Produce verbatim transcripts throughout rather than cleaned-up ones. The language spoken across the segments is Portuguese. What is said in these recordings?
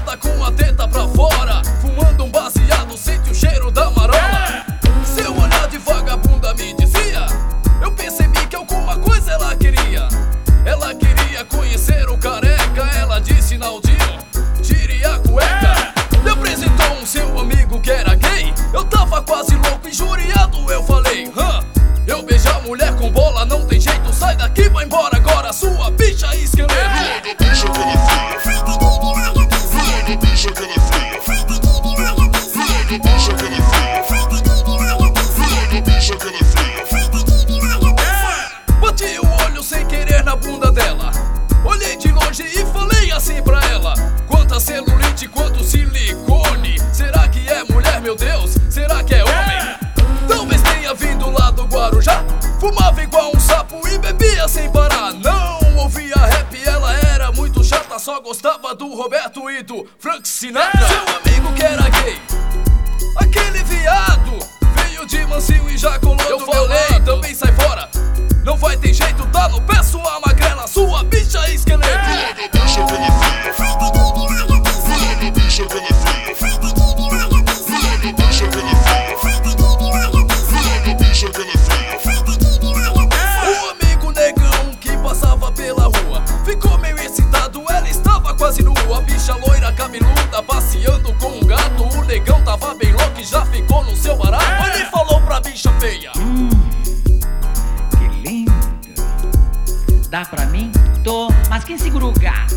embriagada com a teta pra fora, fumando um baseado, sente o cheiro da marola. Seu olhar de vagabunda me dizia, eu percebi que alguma coisa ela queria. Ela queria conhecer o careca, ela disse Naldinho, tire a cueca. Me apresentou um seu amigo que era gay, eu tava quase louco, injuriado, eu falei, hã? Eu beijo a mulher com bola, não tem jeito, sai daqui, vai embora agora, sua bicha esqueleto. Bicha que ela é fria, bicha que ela é fria, bicha que ela é fria, bicha que ela é fria. Bati o olho sem querer na bunda dela, olhei de longe e falei assim pra ela, quanta celulite, quanto silicone. Será que é mulher, meu Deus? Será que é homem? Talvez tenha vindo lá do Guarujá, fumava igual um sapo e bebia sem parar. Não ouvia rap, ela era muito chata, só gostava do Roberto e do Frank Sinatra. Seu amigo que era gay, aquele viado, veio de mansinho e já colou. Eu falei, também sai fora, não vai ter jeito, tá no pé sua magrela, sua bicha esqueleto. Bicha que ela é fria, bicha que ela é fria, bicha que ela é fria, bicha que ela é fria. O amigo negão que passava pela rua ficou meio excitado, ela estava quase nua. A bicha loira cabeluda passeando com um gato, o negão tava bem louco e já ficou no seu barato. Ele falou pra bicha feia, Hum, que lindo. Dá pra mim? Tô, mas quem segura o gato?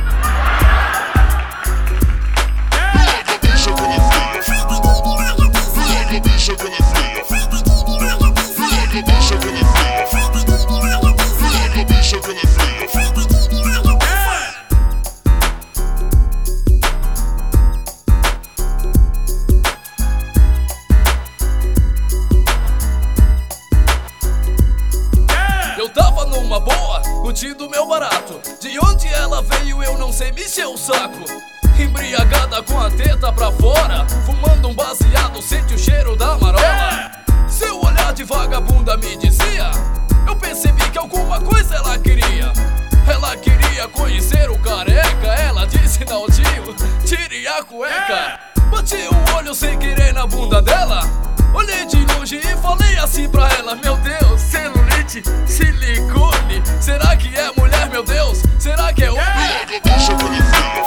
Bicha que ela é fria, bicha que ela é fria, bicha que ela é fria, bicha que ela é fria. eu tava numa boa, curtindo meu barato. De onde ela veio eu não sei, me encheu o saco. Embriagada com a teta pra fora, fumando um baseado, sente o cheiro da marola. Seu olhar de vagabunda me dizia, eu percebi que alguma coisa ela queria. Ela queria conhecer o careca, ela disse Naldinho, tire a cueca. Bati o olho sem querer na bunda dela, olhei de longe e falei assim pra ela, meu Deus, celulite, silicone. Será que é mulher, meu Deus? Será que é homem? Bicha que ela é fria,